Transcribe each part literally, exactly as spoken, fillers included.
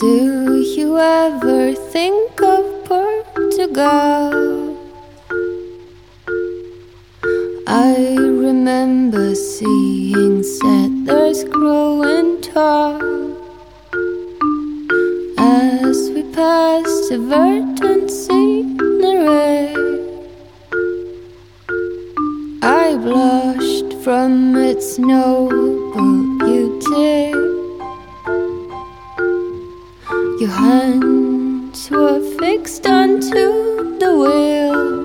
Do you ever think of Portugal? I remember seeing settlers growing tall as we passed the verdant scenery. I blushed from its noble beauty. Your hands were fixed onto the wheel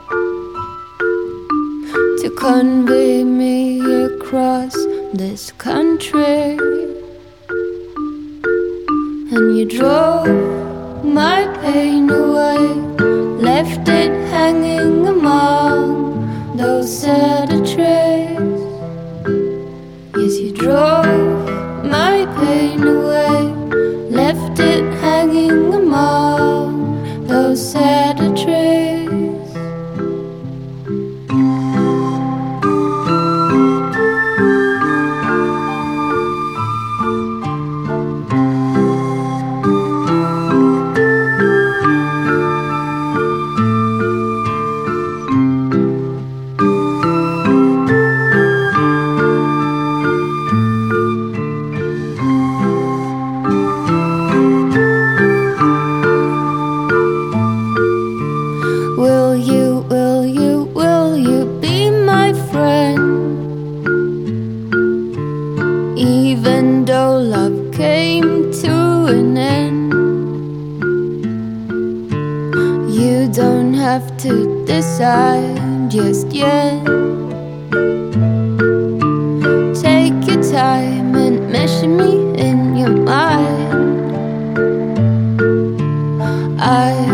to convey me across this country, and you drove my pain away, left it hanging among those sad trees. Yes, you drove my pain away, left it hanging among those sad trees. Will you, will you, will you be my friend? Even though love came to an end, you don't have to decide just yet. Take your time and measure me in your mind. I